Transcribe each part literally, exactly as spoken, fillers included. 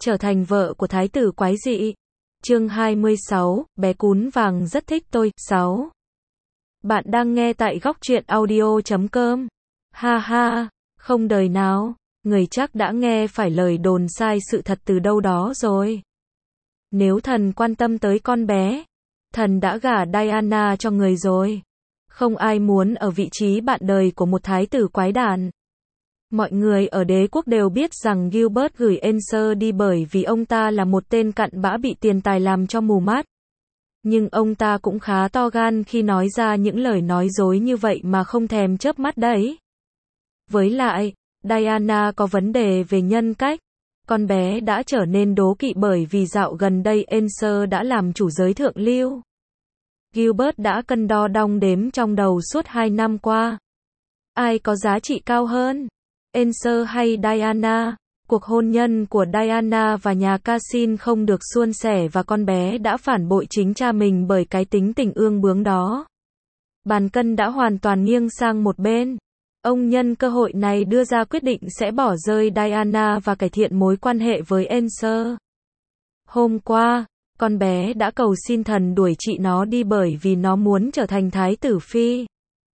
trở thành vợ của thái tử quái dị. Chương hai mươi sáu, bé cún vàng rất thích tôi. sáu. Bạn đang nghe tại góc truyện audio chấm com. Ha ha, không đời nào, người chắc đã nghe phải lời đồn sai sự thật từ đâu đó rồi. Nếu thần quan tâm tới con bé, thần đã gả Diana cho người rồi. Không ai muốn ở vị trí bạn đời của một thái tử quái đản. Mọi người ở đế quốc đều biết rằng Gilbert gửi Answer đi bởi vì ông ta là một tên cặn bã bị tiền tài làm cho mù mắt. Nhưng ông ta cũng khá to gan khi nói ra những lời nói dối như vậy mà không thèm chớp mắt đấy. Với lại, Diana có vấn đề về nhân cách. Con bé đã trở nên đố kỵ bởi vì dạo gần đây Answer đã làm chủ giới thượng lưu. Gilbert đã cân đo đong đếm trong đầu suốt hai năm qua. Ai có giá trị cao hơn? Answer hay Diana? Cuộc hôn nhân của Diana và nhà Cassin không được suôn sẻ và con bé đã phản bội chính cha mình bởi cái tính tình ương bướng đó. Bàn cân đã hoàn toàn nghiêng sang một bên. Ông nhân cơ hội này đưa ra quyết định sẽ bỏ rơi Diana và cải thiện mối quan hệ với Answer. Hôm qua, con bé đã cầu xin thần đuổi chị nó đi bởi vì nó muốn trở thành thái tử phi.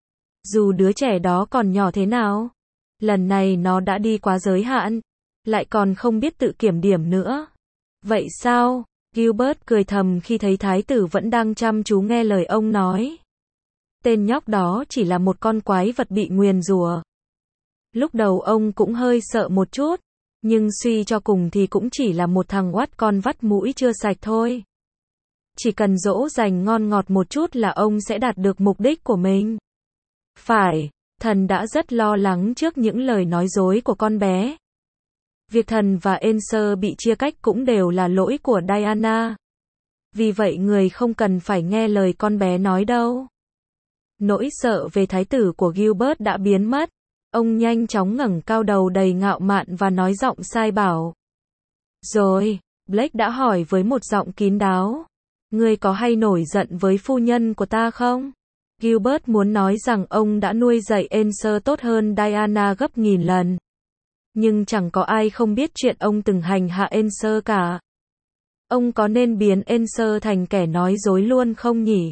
Dù đứa trẻ đó còn nhỏ thế nào, lần này nó đã đi quá giới hạn, lại còn không biết tự kiểm điểm nữa. Vậy sao? Gilbert cười thầm khi thấy thái tử vẫn đang chăm chú nghe lời ông nói. Tên nhóc đó chỉ là một con quái vật bị nguyền rủa. Lúc đầu ông cũng hơi sợ một chút, nhưng suy cho cùng thì cũng chỉ là một thằng oắt con vắt mũi chưa sạch thôi. Chỉ cần dỗ dành ngon ngọt một chút là ông sẽ đạt được mục đích của mình. Phải, thần đã rất lo lắng trước những lời nói dối của con bé. Việc thần và Answer bị chia cách cũng đều là lỗi của Diana. Vì vậy người không cần phải nghe lời con bé nói đâu. Nỗi sợ về thái tử của Gilbert đã biến mất. Ông nhanh chóng ngẩng cao đầu đầy ngạo mạn và nói giọng sai bảo. Rồi, Blake đã hỏi với một giọng kín đáo. Ngươi có hay nổi giận với phu nhân của ta không? Gilbert muốn nói rằng ông đã nuôi dạy Answer tốt hơn Diana gấp nghìn lần. Nhưng chẳng có ai không biết chuyện ông từng hành hạ Answer cả. Ông có nên biến Answer thành kẻ nói dối luôn không nhỉ?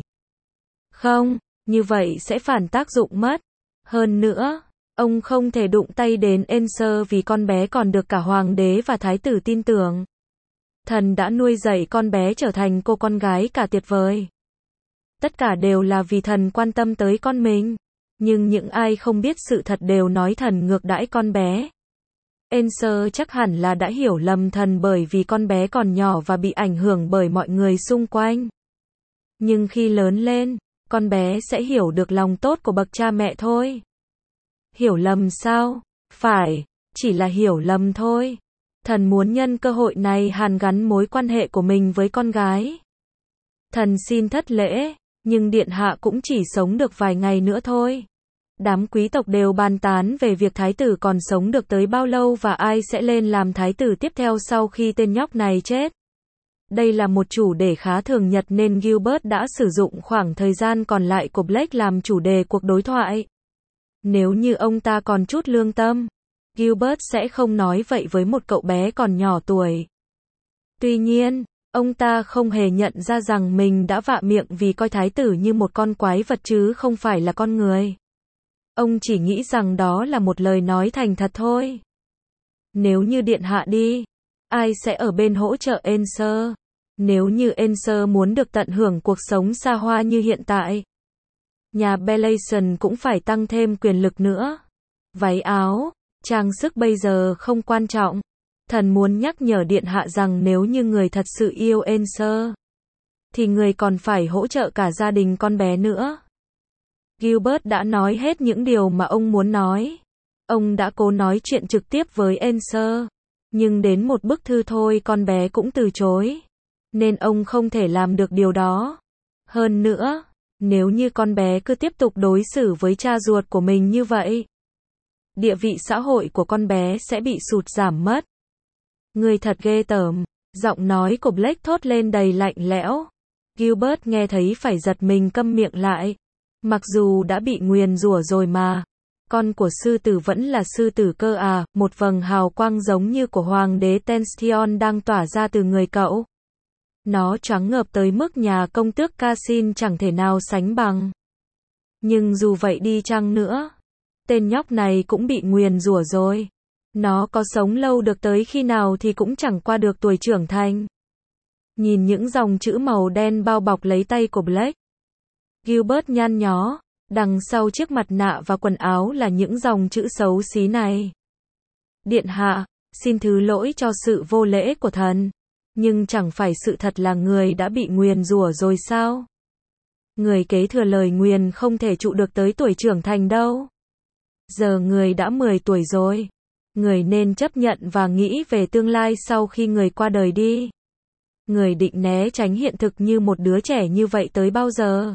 Không, như vậy sẽ phản tác dụng mất. Hơn nữa, ông không thể đụng tay đến Answer vì con bé còn được cả hoàng đế và thái tử tin tưởng. Thần đã nuôi dạy con bé trở thành cô con gái cả tuyệt vời. Tất cả đều là vì thần quan tâm tới con mình. Nhưng những ai không biết sự thật đều nói thần ngược đãi con bé. Answer chắc hẳn là đã hiểu lầm thần bởi vì con bé còn nhỏ và bị ảnh hưởng bởi mọi người xung quanh. Nhưng khi lớn lên, con bé sẽ hiểu được lòng tốt của bậc cha mẹ thôi. Hiểu lầm sao? Phải, chỉ là hiểu lầm thôi. Thần muốn nhân cơ hội này hàn gắn mối quan hệ của mình với con gái. Thần xin thất lễ, nhưng điện hạ cũng chỉ sống được vài ngày nữa thôi. Đám quý tộc đều bàn tán về việc thái tử còn sống được tới bao lâu và ai sẽ lên làm thái tử tiếp theo sau khi tên nhóc này chết. Đây là một chủ đề khá thường nhật nên Gilbert đã sử dụng khoảng thời gian còn lại của Blake làm chủ đề cuộc đối thoại. Nếu như ông ta còn chút lương tâm, Gilbert sẽ không nói vậy với một cậu bé còn nhỏ tuổi. Tuy nhiên, ông ta không hề nhận ra rằng mình đã vạ miệng vì coi thái tử như một con quái vật chứ không phải là con người. Ông chỉ nghĩ rằng đó là một lời nói thành thật thôi. Nếu như điện hạ đi, ai sẽ ở bên hỗ trợ Answer? Nếu như Answer muốn được tận hưởng cuộc sống xa hoa như hiện tại, nhà Bellation cũng phải tăng thêm quyền lực nữa. Váy áo, trang sức bây giờ không quan trọng. Thần muốn nhắc nhở điện hạ rằng nếu như người thật sự yêu Answer, thì người còn phải hỗ trợ cả gia đình con bé nữa. Gilbert đã nói hết những điều mà ông muốn nói. Ông đã cố nói chuyện trực tiếp với Answer, nhưng đến một bức thư thôi con bé cũng từ chối. Nên ông không thể làm được điều đó. Hơn nữa, nếu như con bé cứ tiếp tục đối xử với cha ruột của mình như vậy, địa vị xã hội của con bé sẽ bị sụt giảm mất. Người thật ghê tởm. Giọng nói của Blake thốt lên đầy lạnh lẽo. Gilbert nghe thấy phải giật mình câm miệng lại. Mặc dù đã bị nguyền rủa rồi mà. Con của sư tử vẫn là sư tử cơ à, một vầng hào quang giống như của hoàng đế Tension đang tỏa ra từ người cậu. Nó choáng ngợp tới mức nhà công tước Cassin chẳng thể nào sánh bằng. Nhưng dù vậy đi chăng nữa, tên nhóc này cũng bị nguyền rủa rồi. Nó có sống lâu được tới khi nào thì cũng chẳng qua được tuổi trưởng thành. Nhìn những dòng chữ màu đen bao bọc lấy tay của Blake, Gilbert nhăn nhó. Đằng sau chiếc mặt nạ và quần áo là những dòng chữ xấu xí này. Điện hạ, xin thứ lỗi cho sự vô lễ của thần. Nhưng chẳng phải sự thật là người đã bị nguyền rủa rồi sao? Người kế thừa lời nguyền không thể trụ được tới tuổi trưởng thành đâu. Giờ người đã mười tuổi rồi. Người nên chấp nhận và nghĩ về tương lai sau khi người qua đời đi. Người định né tránh hiện thực như một đứa trẻ như vậy tới bao giờ?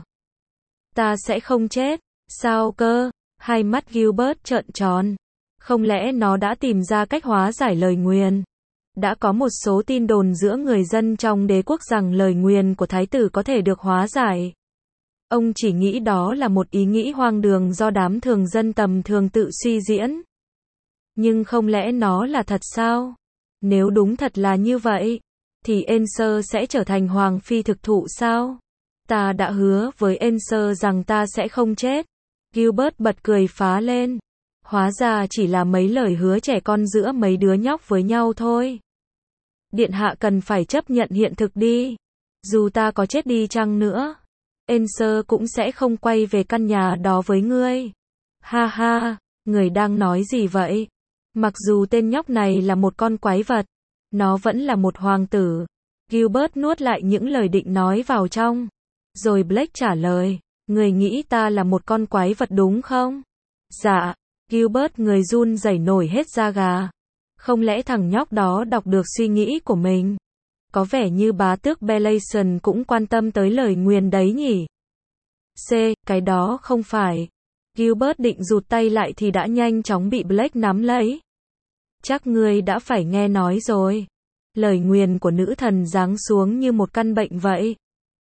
Ta sẽ không chết. Sao cơ? Hai mắt Gilbert trợn tròn. Không lẽ nó đã tìm ra cách hóa giải lời nguyền? Đã có một số tin đồn giữa người dân trong đế quốc rằng lời nguyền của thái tử có thể được hóa giải. Ông chỉ nghĩ đó là một ý nghĩ hoang đường do đám thường dân tầm thường tự suy diễn. Nhưng không lẽ nó là thật sao? Nếu đúng thật là như vậy, thì Enser sẽ trở thành hoàng phi thực thụ sao? Ta đã hứa với Enser rằng ta sẽ không chết. Gilbert bật cười phá lên. Hóa ra chỉ là mấy lời hứa trẻ con giữa mấy đứa nhóc với nhau thôi. Điện hạ cần phải chấp nhận hiện thực đi. Dù ta có chết đi chăng nữa, Enser cũng sẽ không quay về căn nhà đó với ngươi. Ha ha, người đang nói gì vậy? Mặc dù tên nhóc này là một con quái vật, nó vẫn là một hoàng tử. Gilbert nuốt lại những lời định nói vào trong. Rồi Blake trả lời, người nghĩ ta là một con quái vật đúng không? Dạ. Gilbert người run rẩy nổi hết da gà. Không lẽ thằng nhóc đó đọc được suy nghĩ của mình? Có vẻ như bá tước Belation cũng quan tâm tới lời nguyền đấy nhỉ? C, cái đó không phải. Gilbert định rụt tay lại thì đã nhanh chóng bị Blake nắm lấy. Chắc ngươi đã phải nghe nói rồi. Lời nguyền của nữ thần giáng xuống như một căn bệnh vậy.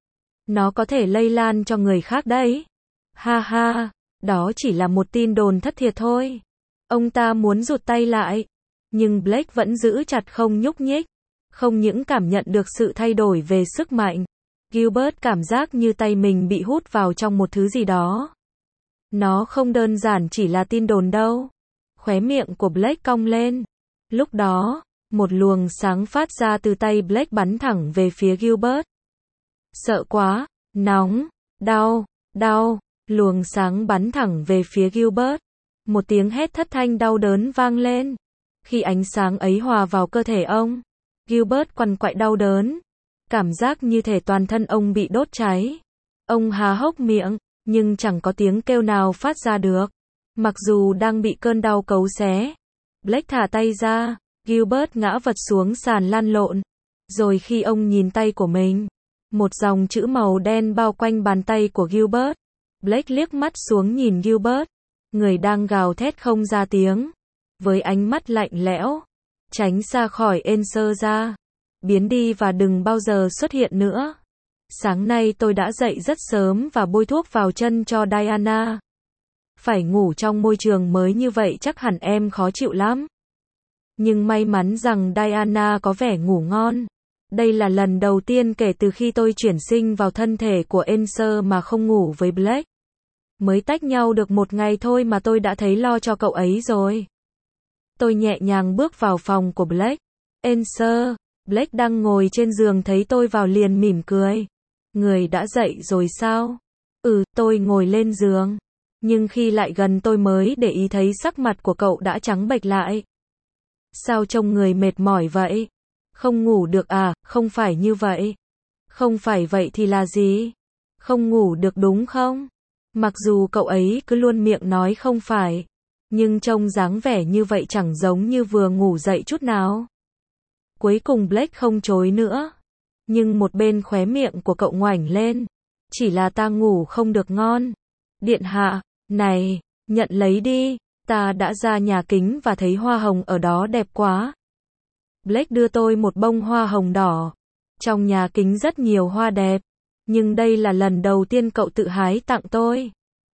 Nó có thể lây lan cho người khác đấy. Ha ha, đó chỉ là một tin đồn thất thiệt thôi. Ông ta muốn rụt tay lại. Nhưng Blake vẫn giữ chặt không nhúc nhích. Không những cảm nhận được sự thay đổi về sức mạnh, Gilbert cảm giác như tay mình bị hút vào trong một thứ gì đó. Nó không đơn giản chỉ là tin đồn đâu. Khóe miệng của Blake cong lên. Lúc đó, một luồng sáng phát ra từ tay Blake bắn thẳng về phía Gilbert. Sợ quá, nóng, đau, đau, luồng sáng bắn thẳng về phía Gilbert. Một tiếng hét thất thanh đau đớn vang lên. Khi ánh sáng ấy hòa vào cơ thể ông, Gilbert quằn quại đau đớn. Cảm giác như thể toàn thân ông bị đốt cháy. Ông há hốc miệng, nhưng chẳng có tiếng kêu nào phát ra được. Mặc dù đang bị cơn đau cấu xé. Blake thả tay ra, Gilbert ngã vật xuống sàn lăn lộn. Rồi khi ông nhìn tay của mình, một dòng chữ màu đen bao quanh bàn tay của Gilbert. Blake liếc mắt xuống nhìn Gilbert, người đang gào thét không ra tiếng, với ánh mắt lạnh lẽo. Tránh xa khỏi Enser ra. Biến đi và đừng bao giờ xuất hiện nữa. Sáng nay tôi đã dậy rất sớm và bôi thuốc vào chân cho Diana. Phải ngủ trong môi trường mới như vậy chắc hẳn em khó chịu lắm. Nhưng may mắn rằng Diana có vẻ ngủ ngon. Đây là lần đầu tiên kể từ khi tôi chuyển sinh vào thân thể của Enser mà không ngủ với Blake. Mới tách nhau được một ngày thôi mà tôi đã thấy lo cho cậu ấy rồi. Tôi nhẹ nhàng bước vào phòng của Blake. Enser, Blake đang ngồi trên giường thấy tôi vào liền mỉm cười. Người đã dậy rồi sao? Ừ, tôi ngồi lên giường. Nhưng khi lại gần tôi mới để ý thấy sắc mặt của cậu đã trắng bệch lại. Sao trông người mệt mỏi vậy? Không ngủ được à? Không phải như vậy. Không phải vậy thì là gì? Không ngủ được đúng không? Mặc dù cậu ấy cứ luôn miệng nói không phải, nhưng trông dáng vẻ như vậy chẳng giống như vừa ngủ dậy chút nào. Cuối cùng Blake không chối nữa. Nhưng một bên khóe miệng của cậu ngoảnh lên. Chỉ là ta ngủ không được ngon. Điện hạ, này, nhận lấy đi. Ta đã ra nhà kính và thấy hoa hồng ở đó đẹp quá. Blake đưa tôi một bông hoa hồng đỏ. Trong nhà kính rất nhiều hoa đẹp. Nhưng đây là lần đầu tiên cậu tự hái tặng tôi.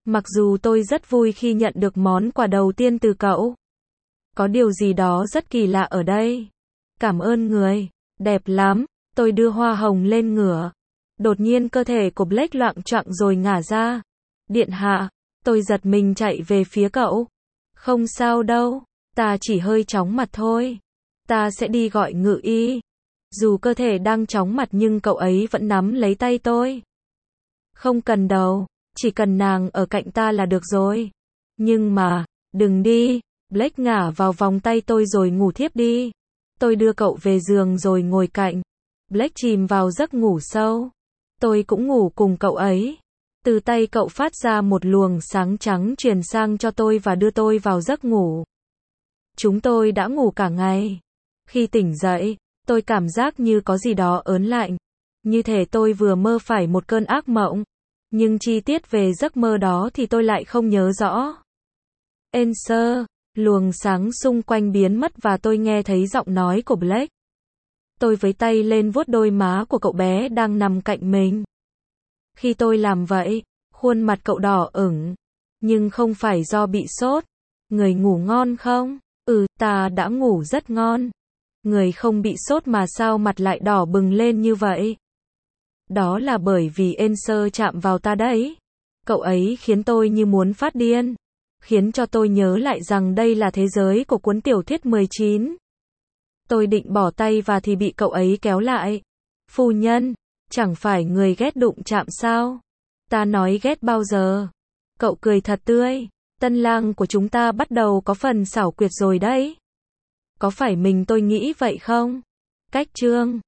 Mặc dù tôi rất vui khi nhận được món quà đầu tiên từ cậu. Có điều gì đó rất kỳ lạ ở đây. Cảm ơn người. Đẹp lắm. Tôi đưa hoa hồng lên ngửa. Đột nhiên cơ thể của Blake loạng choạng rồi ngả ra. Điện hạ. Tôi giật mình chạy về phía cậu. Không sao đâu. Ta chỉ hơi chóng mặt thôi. Ta sẽ đi gọi ngự y. Dù cơ thể đang chóng mặt nhưng cậu ấy vẫn nắm lấy tay tôi. Không cần đâu. Chỉ cần nàng ở cạnh ta là được rồi. Nhưng mà, đừng đi. Blake ngả vào vòng tay tôi rồi ngủ thiếp đi. Tôi đưa cậu về giường rồi ngồi cạnh. Blake chìm vào giấc ngủ sâu. Tôi cũng ngủ cùng cậu ấy. Từ tay cậu phát ra một luồng sáng trắng truyền sang cho tôi và đưa tôi vào giấc ngủ. Chúng tôi đã ngủ cả ngày. Khi tỉnh dậy, tôi cảm giác như có gì đó ớn lạnh. Như thể tôi vừa mơ phải một cơn ác mộng. Nhưng chi tiết về giấc mơ đó thì tôi lại không nhớ rõ. Answer. Luồng sáng xung quanh biến mất và tôi nghe thấy giọng nói của Blake. Tôi với tay lên vuốt đôi má của cậu bé đang nằm cạnh mình. Khi tôi làm vậy, khuôn mặt cậu đỏ ửng. Nhưng không phải do bị sốt. Người ngủ ngon không? Ừ, ta đã ngủ rất ngon. Người không bị sốt mà sao mặt lại đỏ bừng lên như vậy? Đó là bởi vì Answer chạm vào ta đấy. Cậu ấy khiến tôi như muốn phát điên. Khiến cho tôi nhớ lại rằng đây là thế giới của cuốn tiểu thuyết mười chín. Tôi định bỏ tay và thì bị cậu ấy kéo lại. Phu nhân, chẳng phải người ghét đụng chạm sao? Ta nói ghét bao giờ? Cậu cười thật tươi. Tân lang của chúng ta bắt đầu có phần xảo quyệt rồi đấy. Có phải mình tôi nghĩ vậy không? Cách chương